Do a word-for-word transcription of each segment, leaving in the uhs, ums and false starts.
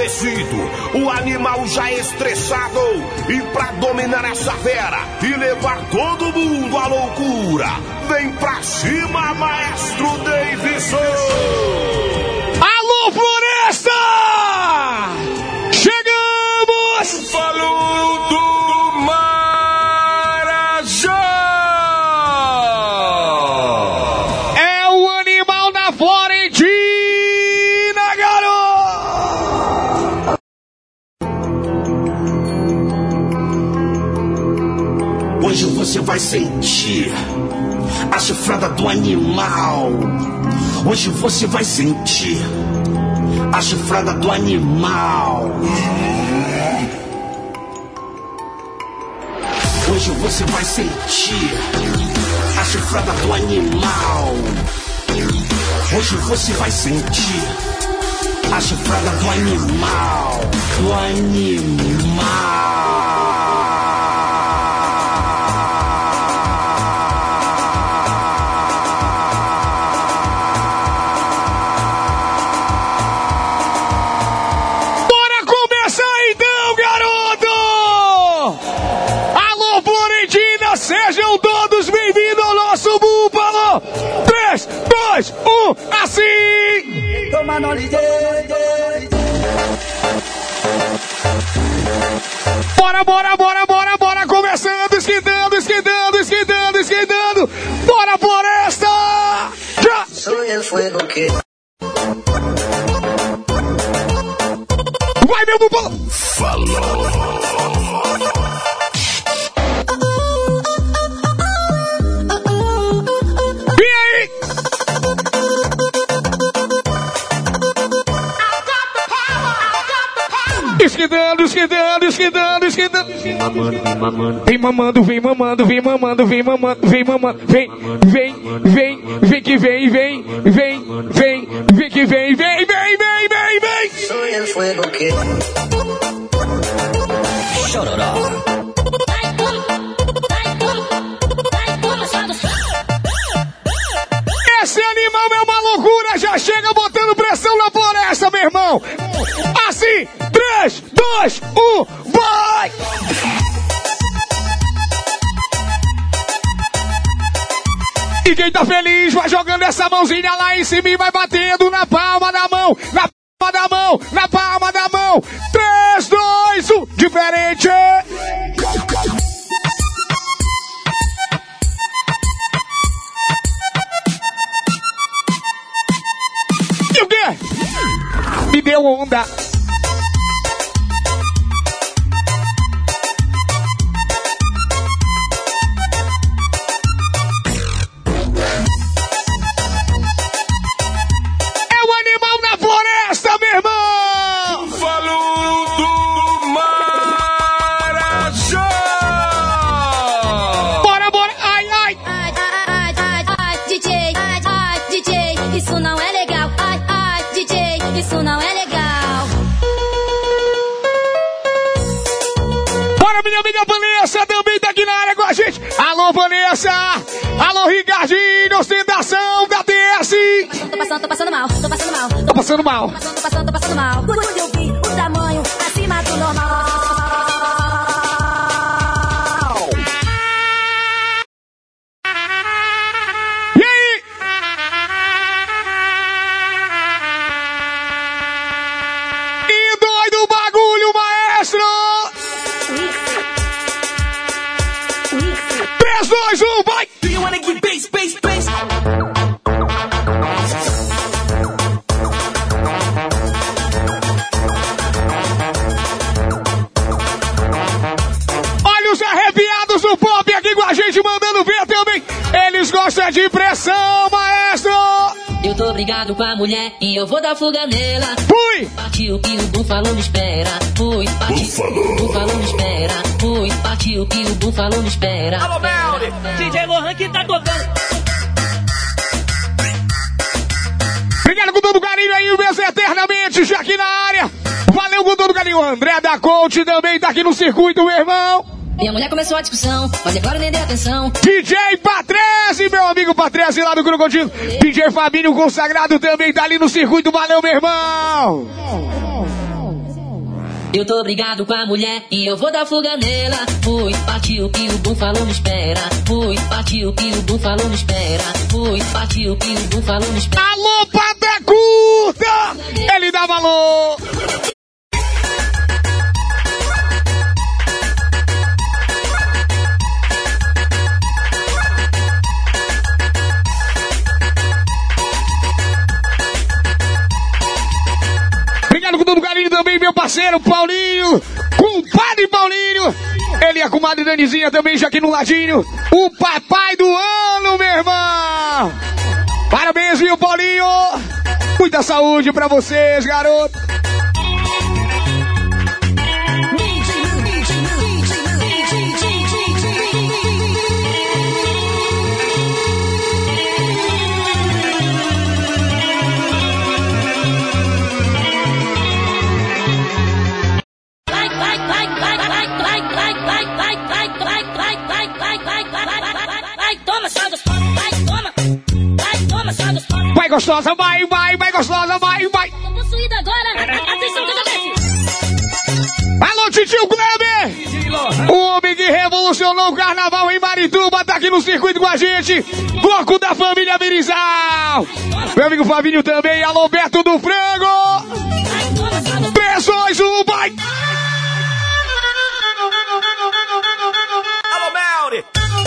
enfurecido, o animal já estressado, e pra dominar essa fera e levar todo mundo à loucura, vem pra cima, Maestro Davidson! Alô, Floresta! Chegamos! Falou do Marajó! É o animal da Florentina, garoto! Hoje você vai sentir a chifrada do animal. Hoje você vai sentir a chifrada do animal. Hoje você vai sentir a chifrada do animal. Hoje você vai sentir a chifrada do animal. Do animal. Sejam todos bem-vindos ao nosso Búfalo! três, dois, um, assim! Toma no Bora, bora, bora, bora, bora! Começando, esquentando, esquentando, esquentando, esquentando! Bora, Floresta! Já! Soy el fuego que... Vai, meu Búfalo! Falou! Esquentando, esquentando, esquentando, esquentando. Vem mamando, vem mamando, vem mamando, vem mamando, vem mamando, vem, vem, vem, vem que vem, vem, vem, vem, vem que vem, vem, vem, vem, vem, vem. Soy el fuego que... Chororó. Esse animal é uma loucura, já chega botando pressão na floresta, meu irmão. Assim, três, dois, um, vai! E quem tá feliz vai jogando essa mãozinha lá em cima e vai batendo na palma da mão, na palma da mão, na palma da mão. três, dois, um, diferente! E o quê? Me deu onda. Alô, Vanessa! Alô, Ricardinho! Ostentação da T S! Tô passando, tô passando mal, tô passando mal. Tô passando mal. Tô passando, tô passando, tô passando mal. Quando eu vi o tamanho acima do normal. E aí? E doido o bagulho, maestro! três, dois, um, vai! Do you wanna get bass, bass, bass? Olha os arrepiados do pop aqui com a gente, mandando ver também. Eles gostam de pressão, maestro! Eu tô brigado com a mulher e eu vou dar fuga nela. Fui! Partiu que o búfalo me espera. Fui, partiu que o búfalo me espera. Fui, partiu que o búfalo me espera. Alô, Melly! D J Lohan que tá tocando. Obrigado com todo o carinho aí, o mesmo eternamente, já aqui na área. Valeu com todo o carinho. O André da Coach também tá aqui no circuito, meu irmão. Minha mulher começou a discussão, mas é claro nem dei atenção. D J Patrese, meu amigo Patrese lá do Crocodilo. D J Fabinho Consagrado também tá ali no circuito. Valeu, meu irmão. Eu tô brigado com a mulher e eu vou dar fuga nela. Fui, partiu que o búfalo me espera. Fui, partiu que o búfalo me espera. Fui, partiu que o búfalo me espera. Alô, Pata Curta! Ele dá valor! Obrigado com todo carinho também, meu parceiro Paulinho, compadre Paulinho, ele e a comadre Danizinha também, já aqui no ladinho, o papai do ano, meu irmão. Parabéns, viu, Paulinho? Muita saúde pra vocês, garoto. Vai gostosa, vai, vai, vai gostosa, vai, vai. Possuída agora, atenção que eu já desce. Alô, titio Kleber! O homem que revolucionou o carnaval em Marituba tá aqui no circuito com a gente. Bloco da família Virizal. Meu amigo Fabinho também, alô, Beto do Frango. três, dois, um, vai! Alô, Melri!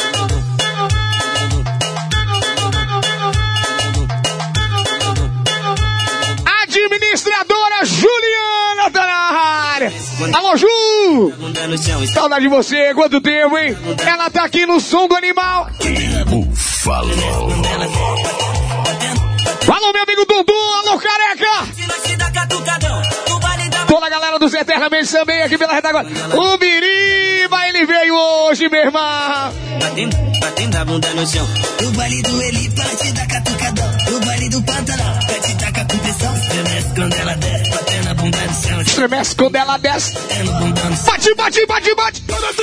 Administradora Juliana tá na área. Alô, Ju! Saudade de você, quanto tempo, hein? Ela tá aqui no som do animal. Búfalo. Alô, meu amigo Dudu, alô, careca! Toda a galera dos Eternamente também aqui pela retaguarda. O Biriba, ele veio hoje, meu irmão. Batendo, batendo a bunda no chão. O baile do Eli parte da catucadão. O baile do pantanal, pede taca com pressão. Estremece quando ela desce, batendo a bunda no chão. Estremece quando ela desce. Batendo bunda no chão. Bate, bate, bate, bate.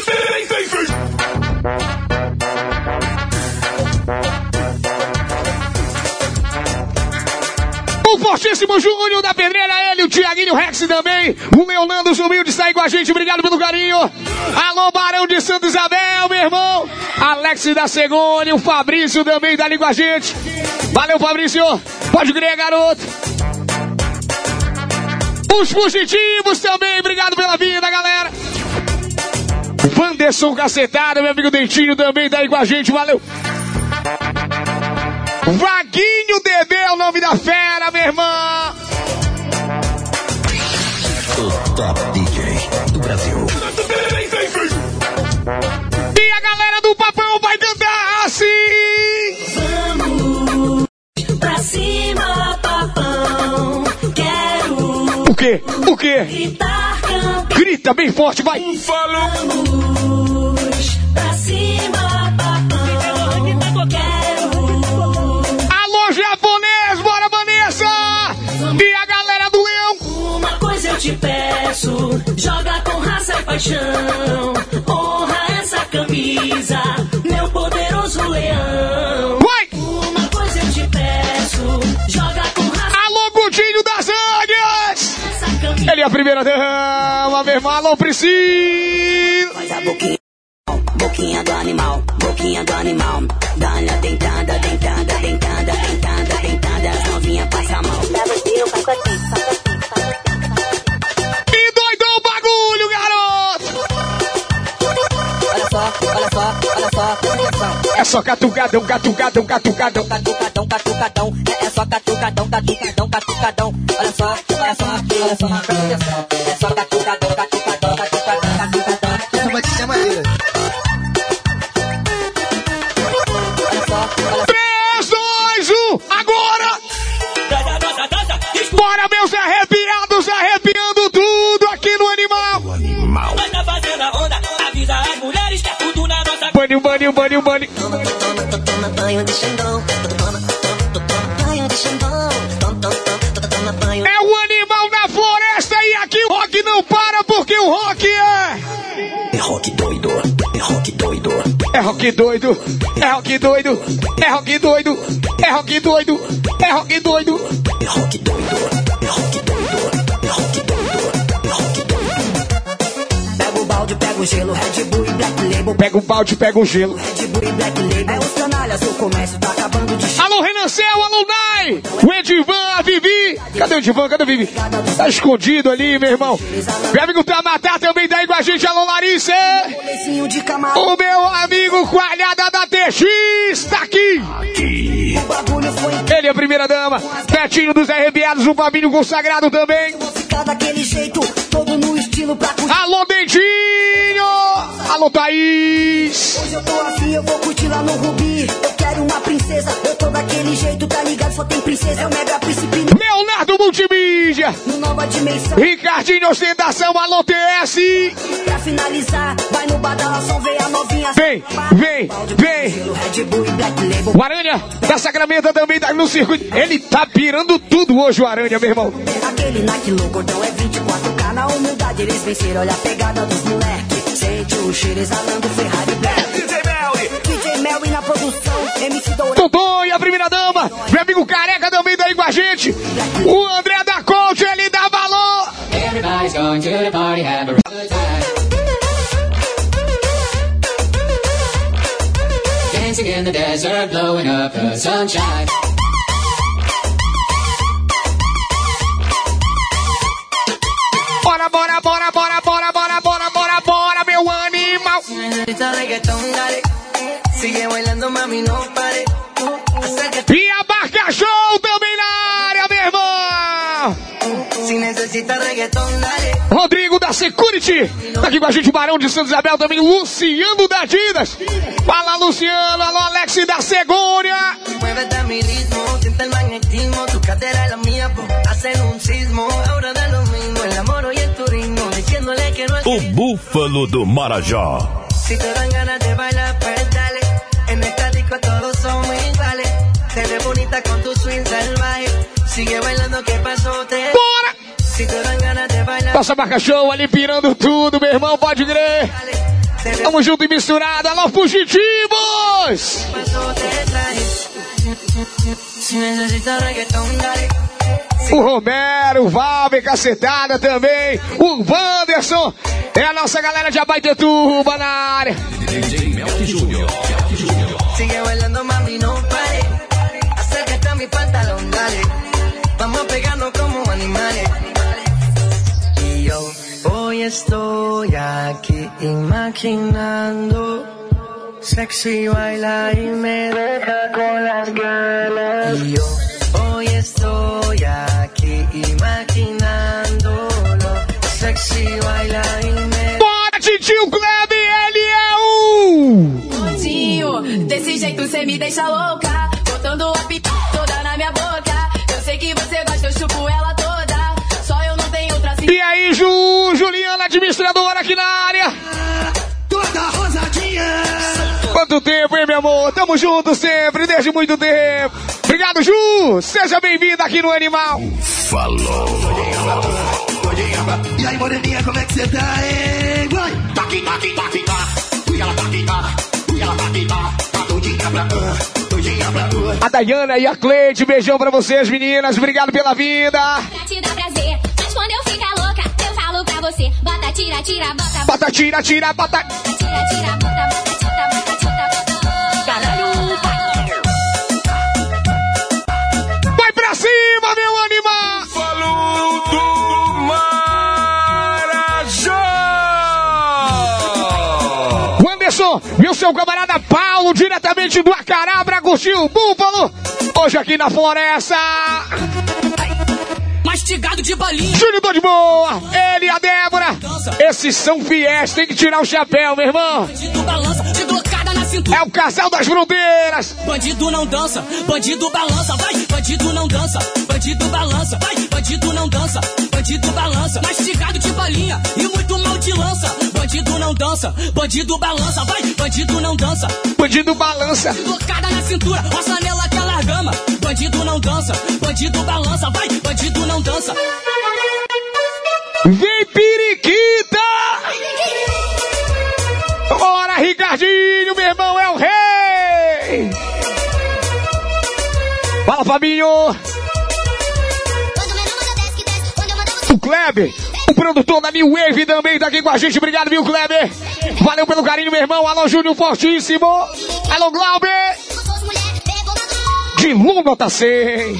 O fortíssimo Júnior da Pedreira, ele, o Tiaguinho Rex também. O Leonardo sumiu de sair com a gente, obrigado pelo carinho. Alô, Barão de Santa Isabel, meu irmão. Alex da Segone, o Fabrício também tá ali com a gente. Valeu, Fabrício. Pode crer, garoto. Os fugitivos também, obrigado pela vida, galera. Wanderson Cacetada, meu amigo Dentinho também tá aí com a gente, valeu. Vaguinho Dedê é o nome da fera, meu irmão. O top D J do Brasil. E a galera do Papão vai cantar assim. Vamos pra cima, papão. Quero O quê? O quê? gritar, campeão. Grita bem forte, vai. Vamos pra cima, papão. Quero Alô, japonês, bora, Vanessa. E a galera do Leão. uma coisa eu te peço. Joga com raça e paixão. Honra essa camisa, meu poderoso leão. Vai. Uma coisa eu te peço. Joga com raça Alô, Gutinho das Águias. essa camisa. Ele é a primeira dama, meu irmão. Alô, Priscila. Faz a boquinha, boquinha do animal, boquinha do animal. Dá-lhe a dentada, dentada, dentada, dentada, dentada. As novinhas passam mal. E doidou o bagulho, garoto. Olha só, olha só, olha só, presta atenção. É só catucadão, catucadão, catucadão. Catucadão, catucadão, é, é só catucadão, catucadão, catucadão. Olha só, olha só, olha só, presta atenção. É só catucadão, catucadão, catucadão, catucadão. Essa batida é maneira. Olha só, olha só. três, dois, um, agora! Bora, meus arrepiados, arrepiando tudo aqui no animal! Animal. Bunny, bunny, bunny, bunny. Toma, toma, toma, toma banho de Xandão. Toma, toma, toma banho de Xandão. Toma, toma, toma, toma banho. É o animal da floresta e aqui o rock não para porque o rock é... É rock doido, é rock doido. É rock doido, é rock doido, é rock doido, é rock doido, é rock doido. É rock doido, é rock doido, é rock doido, é rock doido. com gelo, Red Bull e Black Label. Pega um balde, pega um gelo. Red Bull e Black Label. É os canalhas, o comércio tá acabando de... Alô, Renan Céu, alô, Nai! O Edivan, a Vivi. Cadê o Edivan? Cadê o Vivi? Tá escondido ali, meu irmão. Meu amigo Tamatá também tá aí com a gente. Alô, Larissa. O meu amigo Coalhada da T X tá aqui. Ele é a primeira dama. Betinho dos Arrebiados, o Fabinho consagrado também. Daquele jeito, todo no estilo pra curtir. Alô, Dentinho! Alô, Thaís! Hoje eu tô assim, eu vou curtir lá no Rubi. Eu quero uma princesa, eu tô daquele jeito, tá ligado? Só tem princesa, é o mega príncipe. Leonardo Multimídia! No Nova Dimensão. Ricardinho Ostentação, alô, T S! Pra finalizar, vai no badalação, vem a novinha. Vem, vem, vem! O Aranha da Sacramento também tá no circuito. Ele tá pirando tudo hoje, o Aranha, meu irmão. Aquele Nike louco, então é vinte e quatro K na humildade, eles venceram, olha a pegada dos moleque. Sente o cheiro exalando Ferrari Black. D J Melly, D J Melly na produção, M C Dourado. Totô e a primeira dama, meu amigo Careca também tá aí com a gente. O André da Coach, ele dá valor. Everybody's going to the party, have a good time. Dancing in the desert, blowing up the sunshine. Bora, bora, bora, bora, bora, bora, bora, bora, bora, meu animal. E a Barca Show também na área, meu irmão. Rodrigo da Security. Tá aqui com a gente o Barão de Santa Isabel também. Luciano da Adidas. Fala, Luciano. Alô, Alex da Segúria. O Búfalo do Marajó. Si te dan ganas de bailar, pues dale. En esta disco todos somos iguales. Te ves bonita con tu swing salvaje. Sigue bailando, que pasó? Te... Bora! Si te dan ganas de bailar. Nossa Barca Show ali pirando tudo, meu irmão, pode crer. Tamo junto e misturado, alô, fugitivos! Si necesitas reggaetón, dale. O Romero, o Valve, cacetada também. O Wanderson. É a nossa galera de Abaetetuba na área. Sigue bailando, mami, no pare. Acércate a mi pantalón, dale. Vamos pegando como animales. Y yo hoy estoy aquí imaginando. Sexy baila y me deja con las ganas. Y yo hoy estoy aquí imaginándolo. Sexy baila y me... Bora, titio Klebe, ele é o... Tio, desse jeito cê me deixa louca. Botando a pipa toda na minha boca. Eu sei que você gosta, eu chupo ela toda. Só eu não tenho outra... E aí, Ju, Juliana, administradora aqui na área. Toda rosadinha. Quanto tempo, hein, meu amor? Tamo junto sempre, desde muito tempo. Obrigado, Ju. Seja bem-vinda aqui no Animal. Falou. E aí, moreninha, como é que você tá, hein? Vai! Taqui, taqui, taqui, tá. Fui ela taqui, tá. Fui ela taqui, tá. Tá todinha pra uh, todinha pra uh. A Dayana e a Cleide, beijão pra vocês, meninas. Obrigado pela vida. Pra te dar prazer, mas quando eu ficar louca, eu falo pra você. Bota, tira, tira, bota. Bota, tira, tira, bota. Tira, tira, bota, bota, bota, bota, bota, bota. Caralho, vai pra cima, meu animal. Falou do Marajó. O Anderson, viu seu camarada Paulo, diretamente do Acará, pra curtir o Búfalo. Hoje aqui na Floresta. Mastigado de balinha. Júlio tô de boa. Ele e a Débora. Esses são fiéis, tem que tirar o chapéu, meu irmão. Bandido balança, de glocada na cintura. É o casal das fronteiras. Bandido não dança, bandido balança, vai. Bandido não dança, bandido balança, vai. Bandido não dança, bandido balança. Mastigado de balinha e muito mal te lança. Bandido não dança, bandido balança, vai. Bandido não dança, bandido balança. De glocada na cintura, roça nela aquela gama. Bandido não dança, bandido balança, vai. Bandido não dança. Vem, periquita! Bora, Ricardinho, meu irmão, é o rei! Fala, Fabinho! O Kleber, O produtor da New Wave também tá aqui com a gente. Obrigado, viu, Kleber? Valeu pelo carinho, meu irmão. Alô, Júnior Fortíssimo. Alô, Glauber. De Luna tá cem.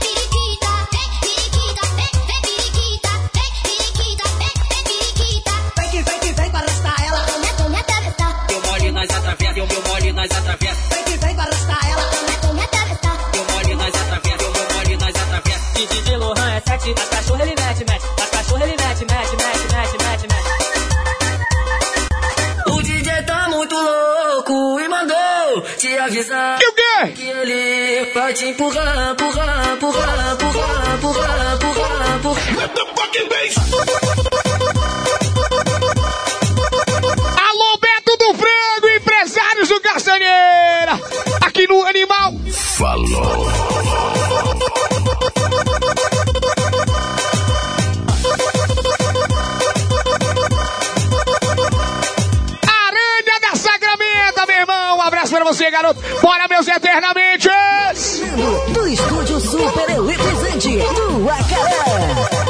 Nós atravessa, o meu mole nós atravessa. Vem que vem para arrastar ela. Eu mole nós atravessa, o meu mole nós atravessa. D J de Lohan é sete, as cachorras ele mete, mete. As cachorras ele mete, mete, mete, mete, mete, mete. O D J tá muito louco e mandou te avisar. E o quê? Que ele vai te empurrar, empurrar, empurrar, empurrar, empurrar, empurrar, empurrar. Let the fucking bass. Do Castanheira, aqui no Animal. Falou. Aranha da Sacramento, meu irmão. Um abraço pra você, garoto. Bora, meus eternamente. Do estúdio super eletrizante do Acaré.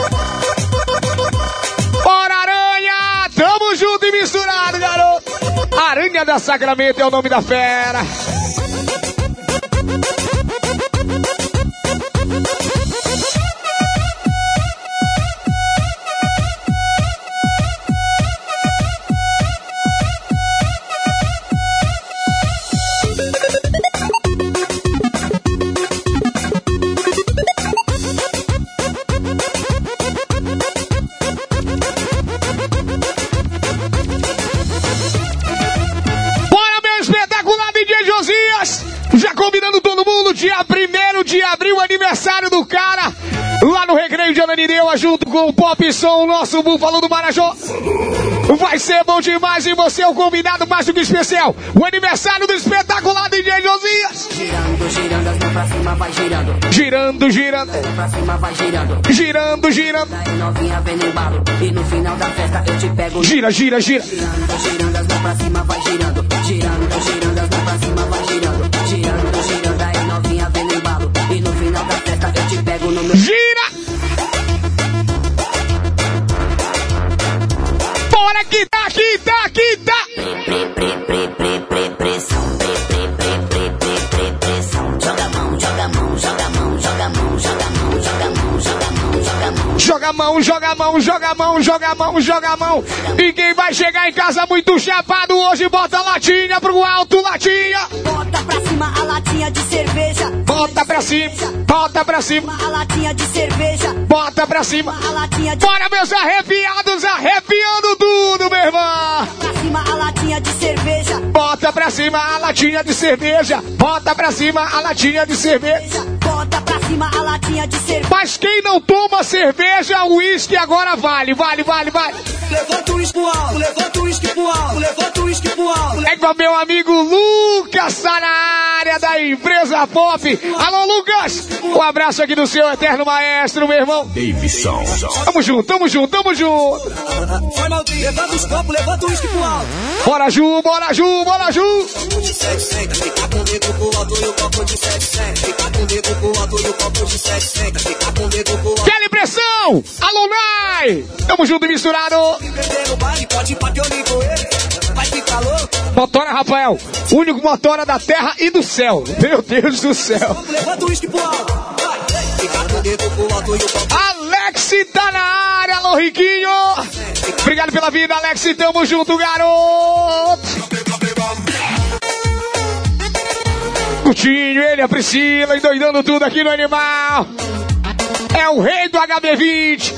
Bora, Aranha. Tamo junto e misturado, garoto. Aranha da Sacramento é o nome da fera. Dia primeiro de abril, aniversário do cara, lá no Recreio de Ananindeua, junto com o Pop Som, nosso Búfalo do Marajó. Vai ser bom demais e você é o convidado mais do que especial. O aniversário do espetacular D J Josias. Girando, girando, as mãos pra cima, vai girando. Girando, girando. Pra cima, vai girando. Girando, girando. Daí novinha vem no embalo. E no final da festa eu te pego. Gira, gira, gira. Girando, girando, as mãos pra cima, vai girando. Girando, girando, as mãos pra cima, vai girando. Girando, girando, daí novinha vem no embalo. E no final da festa eu te pego no meu. Gira! Bora que tá, que tá, que tá! Pre, pre, pre, pre, pre, pressão. Pre, pre, pre, pre, pre, pre, pressão. Joga a mão, joga a mão, joga a mão, joga a mão, joga a mão, joga a mão, joga a mão, joga a mão. Joga a mão, joga a mão, joga a mão, joga a mão, joga a mão. E quem vai chegar em casa muito chapado hoje, bota a latinha pro alto, latinha. Bota pra cima a latinha de cerveja. Bota pra cima, bota pra cima. A latinha de cerveja. Bota pra cima. A latinha de... Bora, meus arrepiados, arrepiando tudo, meu irmão. Pra cima a latinha de cerveja. Bota pra cima a latinha de cerveja. Bota pra cima a latinha de cerveja. Bota pra cima a latinha de cerveja. Mas quem não toma cerveja, o uísque agora vale, vale, vale, vale. Levanta o uísque pro alto, levanta o uísque pro alto, levanta o uísque pro alto. É com meu amigo Lucas, tá na área da empresa Pop. Alô, Lucas! Um abraço aqui do seu eterno maestro, meu irmão. Davidson. Tamo junto, tamo junto, tamo junto. Foi mal, levanta os copos, levanta o uísque pro alto. Bora, Ju, bora, Ju, bora, Ju. De setecentos, fica comigo pro alto e o copo de setecentos. Fica comigo pro alto e o copo de setecentos. Fica comigo pro alto. Quer impressão? Alô, Nai! Tamo junto e misturado. Motora, Rafael. Único motora da terra e do céu. Meu Deus do céu. Levanta o uísque pro alto. Alex tá na área, alô, Riquinho. Obrigado pela vida, Alex. Tamo junto, garoto. Coutinho, ele, a Priscila, endoidando tudo aqui no Animal. É o rei do H B vinte.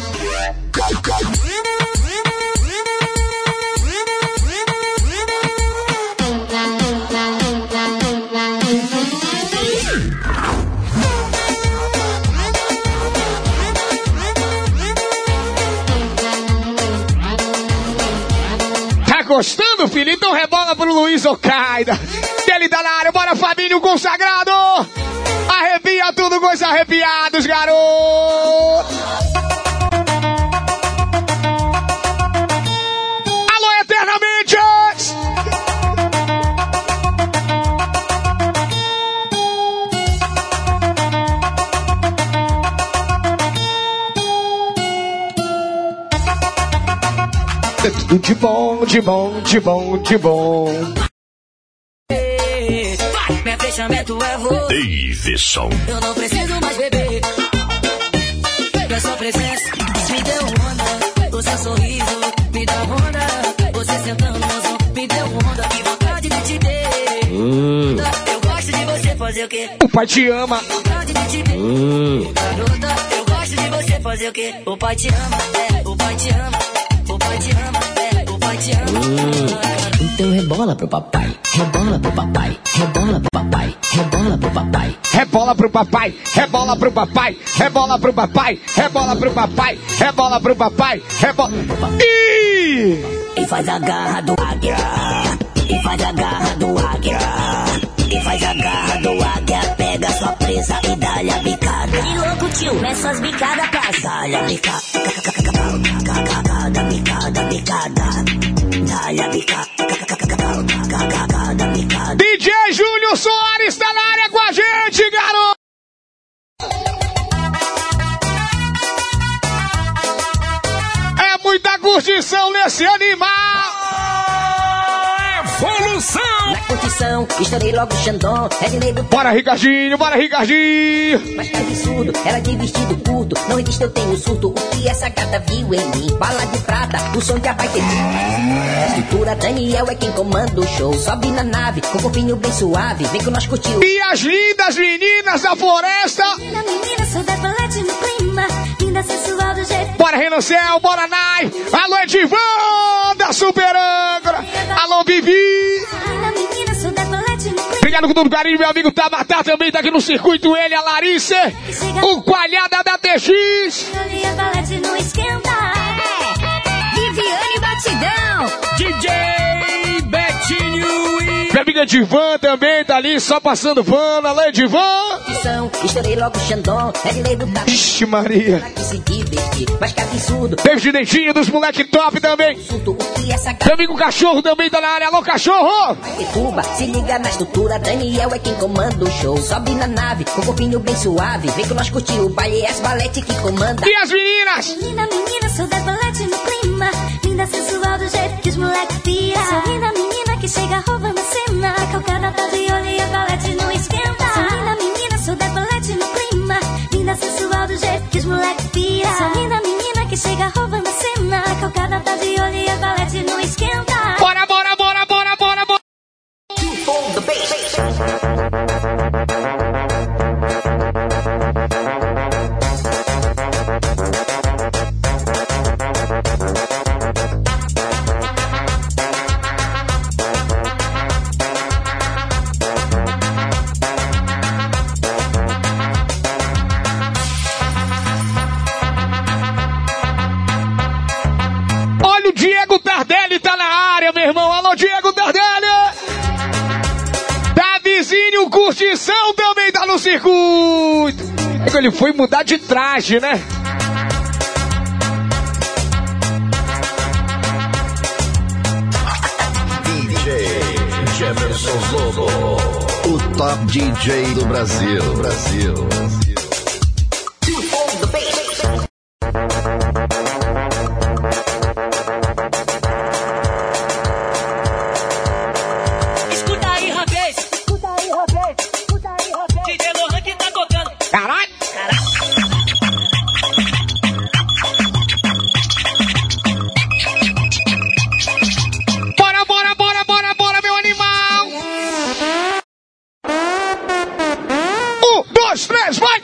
Tá gostando, filho? Então rebola pro Luiz Ocaida. Ele tá na área, bora Fabinho consagrado. Arrepia tudo com os arrepiados, garoto. Alô, eternamente. É tudo de bom, de bom, de bom, de bom. Meu fechamento é você. Davidson. Eu não preciso mais beber. A sua presença me deu onda. O seu sorriso me dá onda. Você sentando no som me deu onda. Que vontade de te ter. Hum. Eu gosto de você fazer o quê? O pai te ama. Vontade de te ter. Hum. Garota, eu gosto de você fazer o quê? O pai te ama, é, o pai te ama. O pai te ama, é, o pai te ama. Hum. Então rebola pro papai, rebola pro papai, rebola pro papai, rebola pro papai. Rebola pro papai, rebola pro papai, rebola pro papai, rebola pro papai, rebola pro papai, rebola. Ih! E faz a garra do águia, e faz a garra do águia, e faz a garra do águia, pega sua presa e dá-lhe a bicada. E louco tio, essas bicadas pra dá-lhe a bicada, bicada, bicada, dá-lhe a bicada, bicada. D J Júnior Soares tá na área com a gente, garoto! É muita curtição nesse animal! Evolução! Na curtição, estourei logo o Xandão. É de lei do... Bora, Ricardinho, bora, Ricardinho! Mas que absurdo, ela de vestido curto. Não resiste, eu tenho surto. O que essa gata viu em mim? Bala de prata, o som que abaixo. A estrutura, Daniel é quem comanda o show. Sobe na nave, com o corpinho bem suave. Vem com nós curtir. E as lindas meninas da floresta! Linda menina, sou da balete no clima. Linda, sensual do jeito. Bora, Renancel, bora, Nai! Alô, Edivan, da Super Âncora! Alô, Vivi! Linda menina, sou da balete no clima. Obrigado com todo o carinho, meu amigo Tabatá também tá aqui no circuito. Ele, a Larissa, o Coalhada da T X. Olha a balete no esquenta. É, Viviane Batidão. D J Betinho e... Minha amiga Divan também tá ali, só passando pano. Alô, Divan! Estourei logo o Xandão. É de lei do... Ixi, Maria. Que se divertir, mas que absurdo. David Dentinho dos moleque top também. O que essa gata... Meu amigo Cachorro também tá na área. Alô, Cachorro! Perturba, se liga na estrutura, Daniel é quem comanda o show. Sobe na nave, com o corpinho bem suave. Vem com nós curtir o baile, é as balete que comanda. E as meninas? Linda menina, sou da balete no clima. Linda, sensual do jeito que os moleques pira. Sou linda menina que chega roubando a cena. A calcada tá de olho e a balete não esquenta. Sou linda menina, sou da balete no clima. Linda, sensual do jeito que os moleques pira. Sou linda menina que chega roubando a cena. A calcada tá de olho e a balete não esquenta. Bora, bora, bora, bora, bora, bora! Olha o Diego Tardelli tá na área, meu irmão. Alô, Diego Tardelli! Davizinho Curtição também tá no circuito. É que ele foi mudar de traje, né? D J Jefferson Lobo, o top D J do Brasil. Brasil. Escuta aí, rapaz. Escuta aí, rapaz. Escuta aí, rapaz. D J Lohan que tá tocando. Caralho! Bora, bora, bora, bora, bora, meu animal! Um, dois, três, vai!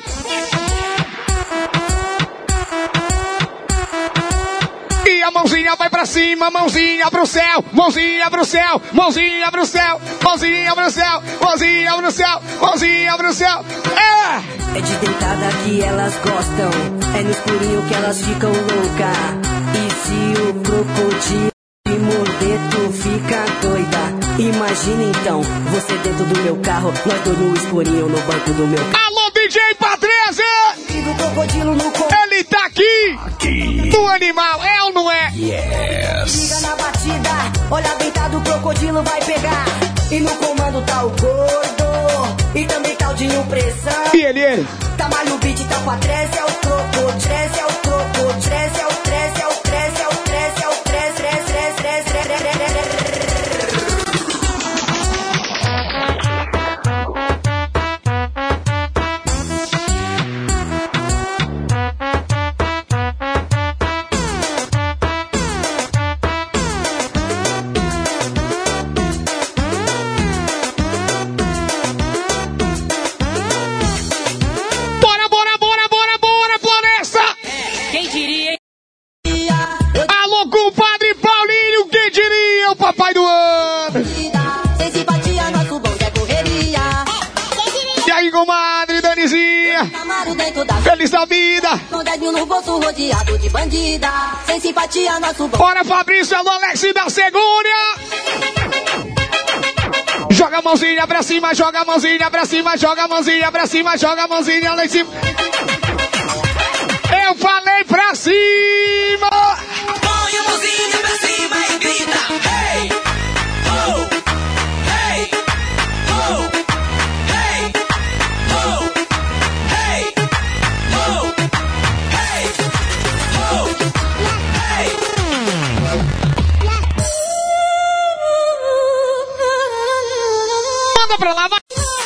E a mãozinha vai pra cima, mãozinha pro céu, mãozinha pro céu, mãozinha pro céu, mãozinha pro céu, mãozinha pro céu, mãozinha pro céu. É! É de deitada que elas gostam, é no escurinho que elas ficam loucas. E se o crocodilo te morder, tu fica doida. Imagina então, você dentro do meu carro, nós dois no escurinho no banco do meu carro. Alô, D J Patrese! Ele tá aqui! aqui! No animal, é ou não é? Yes! Liga na batida, olha deitado, o crocodilo vai pegar. E no comando tá o gordo, e também tá o Dinho Pressão. E ele, ele? Tamalho beat, tá com a treze, é o troco, treze é o troco, treze é o treze, é o treze, é o treze, é o treze, treze, treze. feliz da vida. Com dedinho no bolso rodeado de bandida. Sem simpatia, nosso bom. Bora, Fabrício, alô, Alex da Segúria. Joga a mãozinha pra cima, joga a mãozinha pra cima, joga a mãozinha pra cima, joga a mãozinha lá em cima. Eu falei pra cima. Põe a mãozinha pra cima e grita. Hey, oh, hey, oh, hey, oh, hey, oh, hey, oh, hey. Manda pra lá, vai.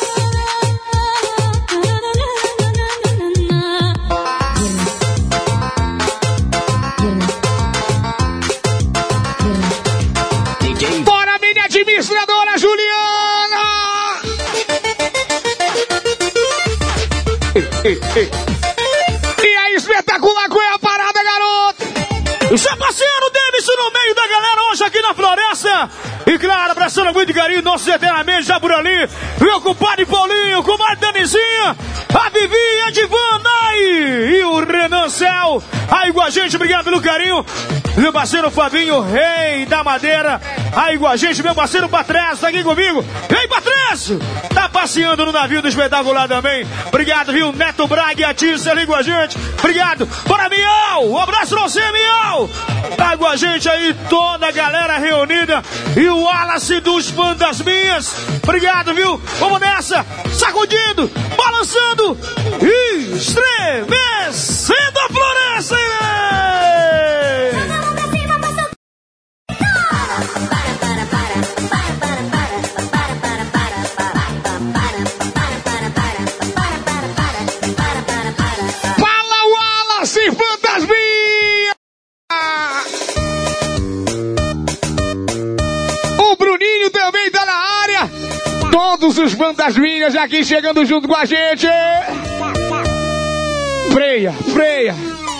Administradora Juliana! E aí, espetacular, qual é a parada, garoto? O seu parceiro Davidson no meio da galera hoje aqui na Floresta. E claro, abraçando muito carinho, nossos eternamente já por ali. Meu compadre Paulinho, compadre Danizinha, a Vivi, a Divana e o Renan Céu. Aí com a gente, obrigado pelo carinho. Meu parceiro Fabinho, rei da madeira. Aí com a gente, meu parceiro Patrício, tá aqui comigo. Ei, Patrício! Tá passeando no navio do espetacular também. Obrigado, viu? Neto Braga e a Tícia ali com a gente. Obrigado. Bora, Miau! Um abraço pra você, Miau! Tá com a gente aí toda a galera reunida. E o Wallace dos Fantasminhas. Obrigado, viu? Vamos nessa. Sacudindo, balançando e estremecendo a floresta, né? Todos os fantasminhas aqui chegando junto com a gente. Freia, freia.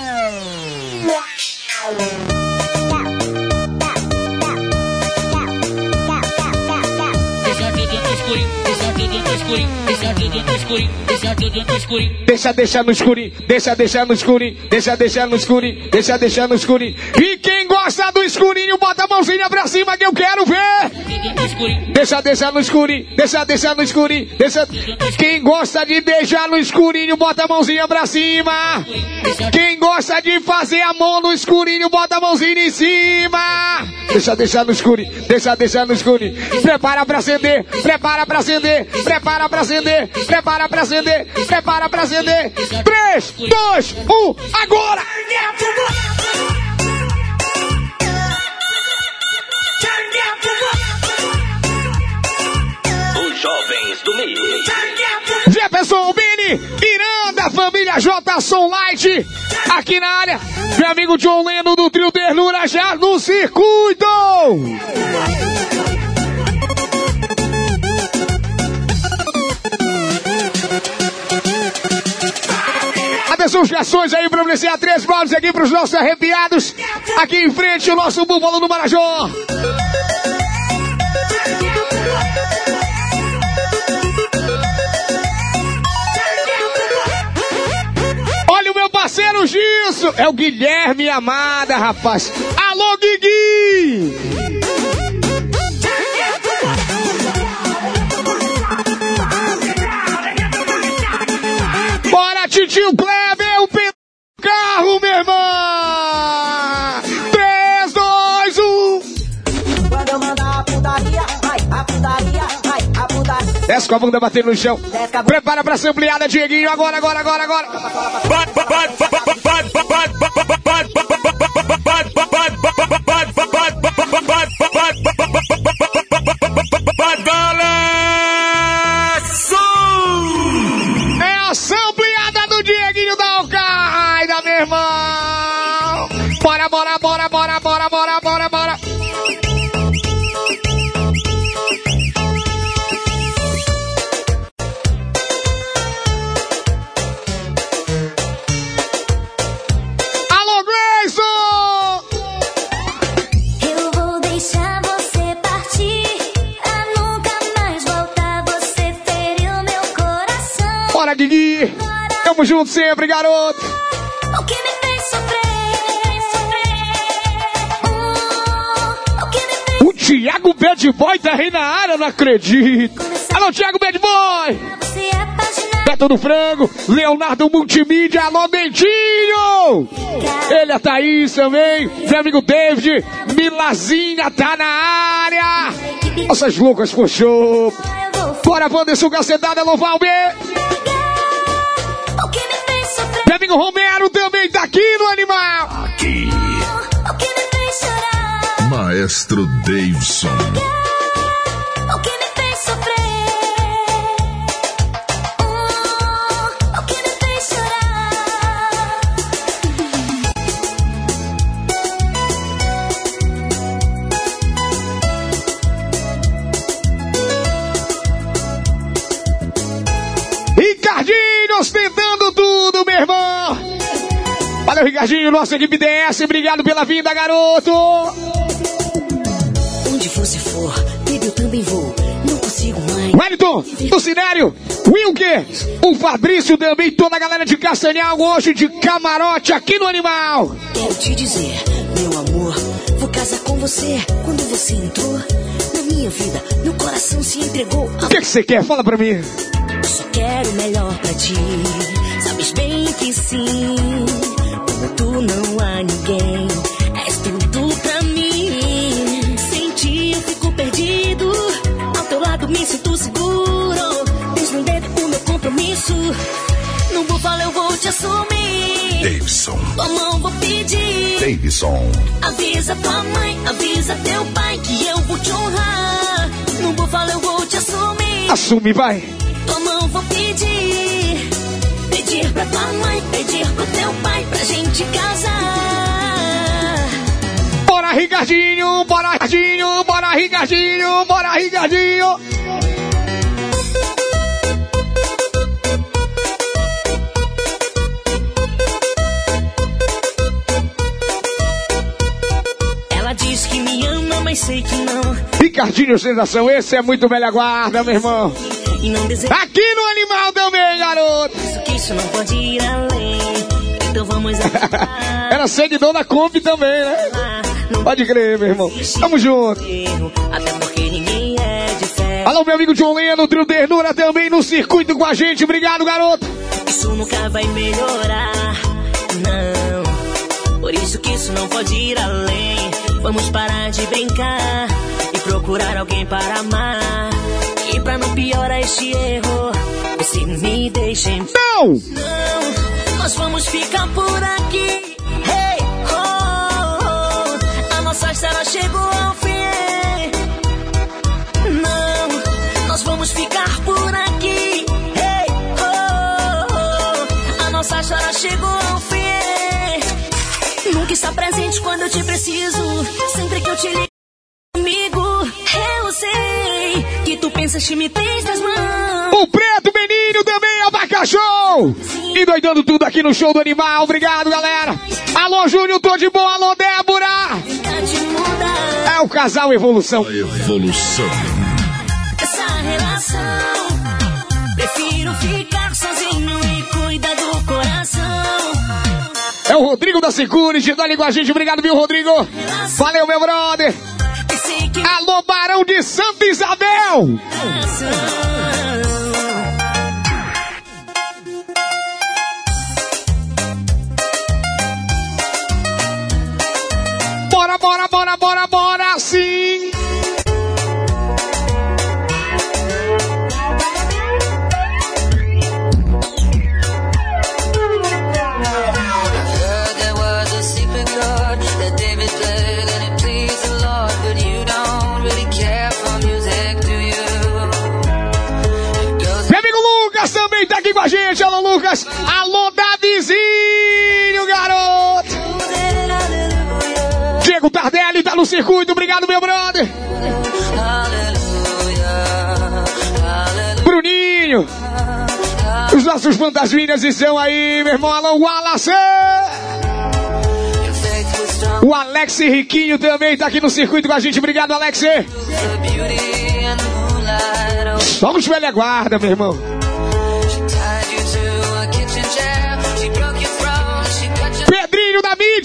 Deixa, deixa no escurinho, deixa, deixa no escurinho, deixa, deixa no escurinho, deixa, deixa no escurinho. E quem gosta do escurinho, bota a mãozinha pra cima que eu quero ver. Deixa, deixa no escurinho, deixa, deixa no escurinho, deixa. Quem gosta de beijar no escurinho, bota a mãozinha pra cima. Quem gosta de fazer a mão no escurinho, bota a mãozinha em cima. Deixa, deixa no escurinho, deixa, deixa no escurinho. Prepara pra acender, prepara pra acender, prepara pra acender, prepara pra acender, prepara pra acender. três, dois, um, agora! Os jovens do meio. Jefferson, Bini, Miranda, família J Som Light, aqui na área. Meu amigo John Leno do Trio Ternura já no circuito. Atenção, os garçons aí para oferecer a três baldes aqui para os nossos arrepiados. Aqui em frente, o nosso Búfalo do Marajó. Olha o meu parceiro Gisso. É o Guilherme Amada, rapaz. Alô, Guigui. Bora, Titio Kleber, o Pedro Carro, meu irmão! três, dois, um. Quando eu mandar a putaria, vai, a putaria, vai, a putaria. Desce com a bunda batendo no chão. Prepara pra ser ampliada, Dieguinho. Agora, agora, agora, agora. É a ampliada do Dieguinho da Alcaida, meu irmão. Bora, bora, bora, bora, bora, bora, bora, bora. Alô, Gleison! Eu vou deixar você partir, a nunca mais voltar. Você feriu meu coração. Bora, Guigui! Eu Tamo junto sempre, garoto. O que me fez sofrer? Oh, o que me fez O Thiago Bad Boy tá aí na área, não acredito. Alô, Thiago Bad Boy. se apaixonar? Beto do Frango, Leonardo Multimídia, alô, Dentinho. Ele, a Thaís também, meu amigo David, Milazinha tá na área. Nossas loucas for show. Bora, Wanderson Gacedada, alô, Valber. O que me fez sofrer? Meu amigo Romero também tá aqui no Animal. Aqui, O que me fez chorar? Maestro Davidson. O que me fez sofrer? Oh, o que me fez chorar? Ricardinho ostentando tudo, meu irmão. Valeu, Ricardinho, nossa equipe D S, obrigado pela vinda, garoto. Onde você for, baby, eu também vou. Não consigo mais. Wellington, do Cinério, Wilker, o Fabrício também, toda a galera de Castanhal, hoje de camarote aqui no Animal. Quero te dizer, meu amor, vou casar com você. Quando você entrou na minha vida, meu coração se entregou. O que você quer? Fala pra mim. Só quero o melhor pra ti. Sabes bem que sim. Como tu não há ninguém. És tudo pra mim. Sem ti eu fico perdido. Ao teu lado me sinto seguro. Desde um dedo o meu compromisso. No búfalo eu vou te assumir. Davidson. Tua mão vou pedir. Davidson. Avisa tua mãe, avisa teu pai que eu vou te honrar. No búfalo eu vou te assumir. Assume, vai. Tua mão vou pedir. Pedir pra tua mãe, pedir pro teu pai pra gente casar. Bora, Ricardinho, bora, Ricardinho, bora, Ricardinho, bora, Ricardinho. Ela diz que me ama, mas sei que não. Ricardinho, sensação, esse é muito velha guarda, meu irmão. E não desejo Aqui no Animal também, garoto. que isso não pode ir além. Então vamos acabar. Era seguidor da Kombi também, né? Não Pode crer, meu irmão. Tamo junto. erro, até porque ninguém é de fé. Alô, meu amigo John Leno, Trio Ternura também no circuito com a gente. Obrigado, garoto. Isso nunca vai melhorar, não. Por isso que isso não pode ir além. Vamos parar de brincar e procurar alguém para amar. E pra não piorar este erro, você me deixa em... Não! Não, nós vamos ficar por aqui. Hey, oh, oh, a nossa história chegou ao fim. Não, nós vamos ficar por aqui. Hey, oh, oh, a nossa história chegou ao fim. Nunca está presente quando eu te preciso. Sempre que eu te ligo comigo, eu sei que tu pensas que me tens nas mãos. O Preto Menino também, Abacaxou. E doidando tudo aqui no Show do Animal. Obrigado, galera. Alô, Júnior, tô de boa. Alô, Débora. É o casal Evolução. Evolução. Essa relação, prefiro ficar sozinho e cuidar do coração. É o Rodrigo da Security, tá ali com a gente. Obrigado, viu, Rodrigo? Valeu, meu brother. Alô, Barão de Santa Isabel. Bora, bora, bora, bora, bora, sim. Também tá aqui com a gente, alô Lucas, alô Davizinho, garoto. Diego Tardelli tá no circuito, obrigado, meu brother. Bruninho, os nossos fantasminhas estão aí, meu irmão, alô Wallace. O Alex Riquinho também tá aqui no circuito com a gente, obrigado, Alex. Só os velha guarda, meu irmão.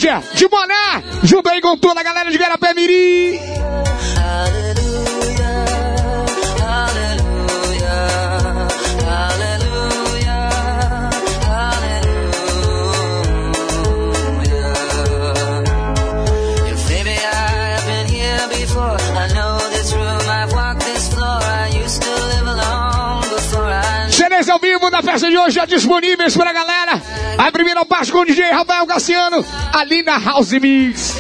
Lídia de Boné, junto aí com toda a galera de Garapé Mirim. C Ds ao vivo da festa de hoje já disponíveis pra galera. A primeira parte com o D J Rafael Cassiano, ali na House Mix.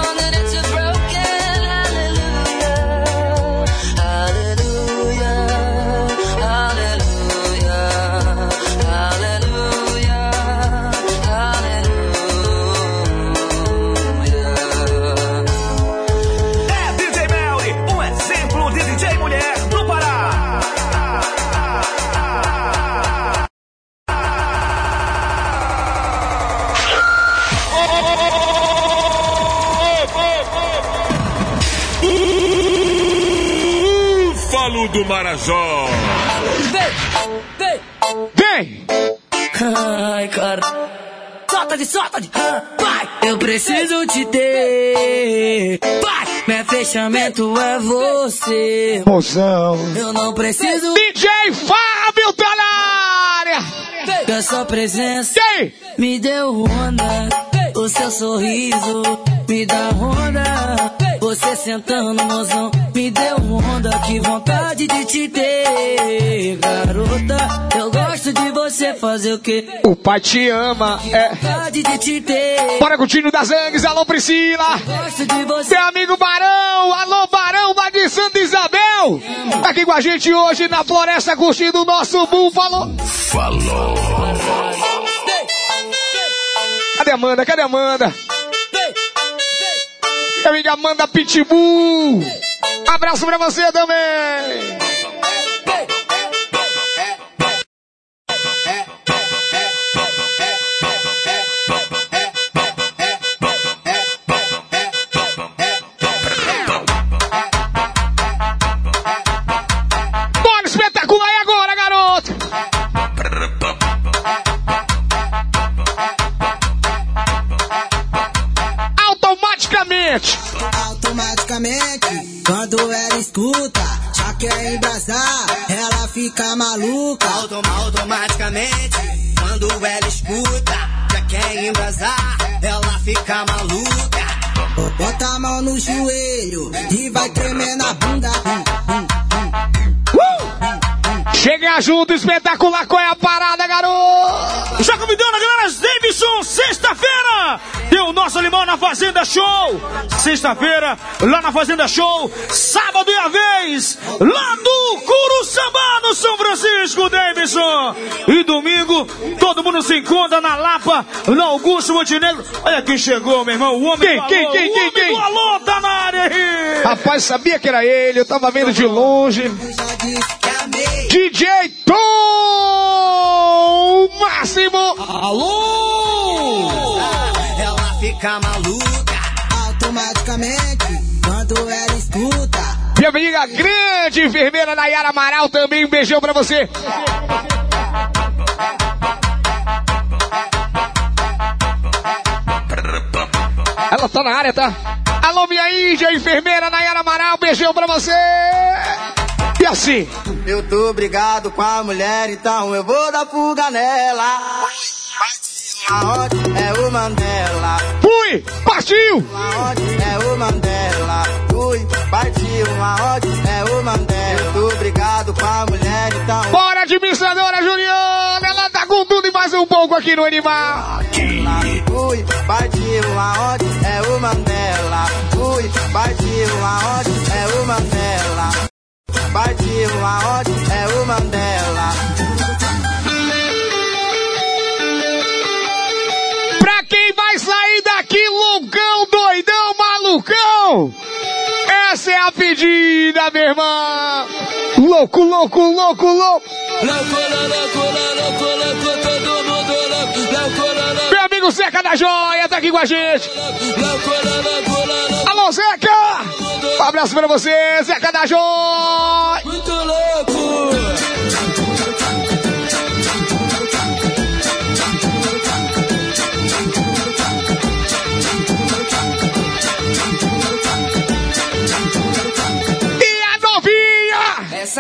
Do Marajó. Vem, vem, vem. Ai, cara. Solta de, solta de. Vai. Eu preciso te ter. Vai. Meu fechamento é você. Mozão. Eu não preciso. D J Fábio tá na área. Da sua presença Ei. me deu onda. O seu sorriso me dá onda. Você sentando, mozão, me deu onda. Que vontade de te ter, garota. Eu gosto de você fazer o quê? O pai te ama, é. Vontade de te ter. Bora com o Tino das Angues, alô Priscila. Gosto de você. Meu amigo Barão, alô Barão lá de Santa Isabel. Tá aqui com a gente hoje na floresta curtindo o nosso búfalo. Falou. Cadê a Amanda? Cadê a Amanda? Minha amiga Amanda Pitbull. Abraço pra você também. Bora, espetacular, e agora, garoto? Automaticamente. Automaticamente, quando ela escuta, já quer embrasar, ela fica maluca. Autom automaticamente, quando ela escuta, já quer embrasar, ela fica maluca. Bota a mão no joelho e vai tremer na bunda. Uh! Chega junto, espetacular, qual é a parada, garoto? Já convidando a galera Davidson, sexta-feira, tem o nosso Limão na Fazenda Show. Sexta-feira, lá na Fazenda Show. Sábado e a vez, lá do Curuçambá, no São Francisco, Davidson. E domingo, todo mundo se encontra na Lapa, na Augusto Montenegro. Olha quem chegou, meu irmão, o homem quem, do alô, quem, quem, o homem quem, do alô tá na área aí. Rapaz, sabia que era ele, eu tava vendo de longe. D J Tom Máximo. Alô! Ela fica maluca automaticamente quando ela escuta. Minha amiga grande enfermeira Nayara Amaral também, um beijão pra você. Ela tá na área, tá? Alô, minha índia, enfermeira Nayara Amaral, beijão pra você. E assim? Eu tô brigado com a mulher, então eu vou dar fuga nela. Aonde é o Mandela? Fui, partiu! Aonde é o Mandela? Fui, partiu. Aonde é o Mandela? Eu tô brigado com a mulher, então. Bora, administradora Juliana! Ela tá com tudo e mais um pouco aqui no Animal. Fui, partiu. Aonde é o Mandela? Fui, partiu. Aonde é o Mandela? Partiu. Aonde é o Mandela? Quem vai sair daqui, loucão, doidão, malucão? Essa é a pedida, meu irmão. Louco, louco, louco, louco. Meu amigo Zeca da Joia tá aqui com a gente. Alô, Zeca. Um abraço pra você, Zeca da Joia. Muito louco.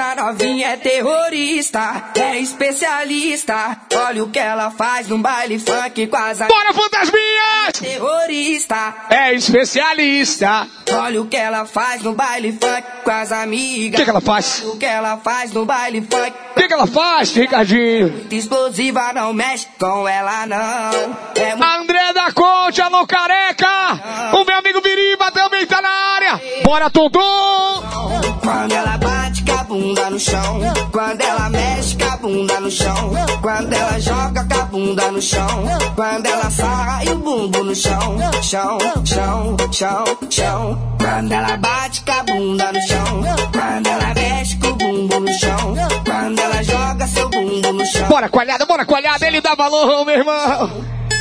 Essa novinha é terrorista, é especialista. Olha o que ela faz no baile funk com as amigas. Bora, fantasminhas! Terrorista, é especialista. Olha o que ela faz no baile funk com as amigas. O que, que ela faz? Olha o que ela faz no baile funk. O que, que ela faz, Ricardinho? Muito explosiva, não mexe com ela não. É muito... André da Conte, alô careca! O meu amigo Biriba também tá na área. Bora, Tondom! Quando ela bate com a bunda no chão, quando ela mexe com a bunda no chão, quando ela joga com a bunda no chão, quando ela sarra e o bumbo no chão, chão, chão, chão, chão. Quando ela bate com a bunda no chão, quando ela mexe com o bumbo no chão, quando ela joga seu bumbo no chão. Bora, coalhada, bora, coalhada, ele dá valor, meu irmão.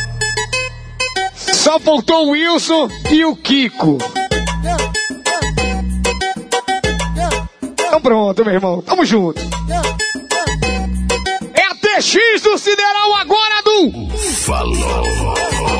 Só faltou o Wilson e o Kiko. Então pronto, meu irmão, tamo junto. É a T X do Sideral agora do... Falou.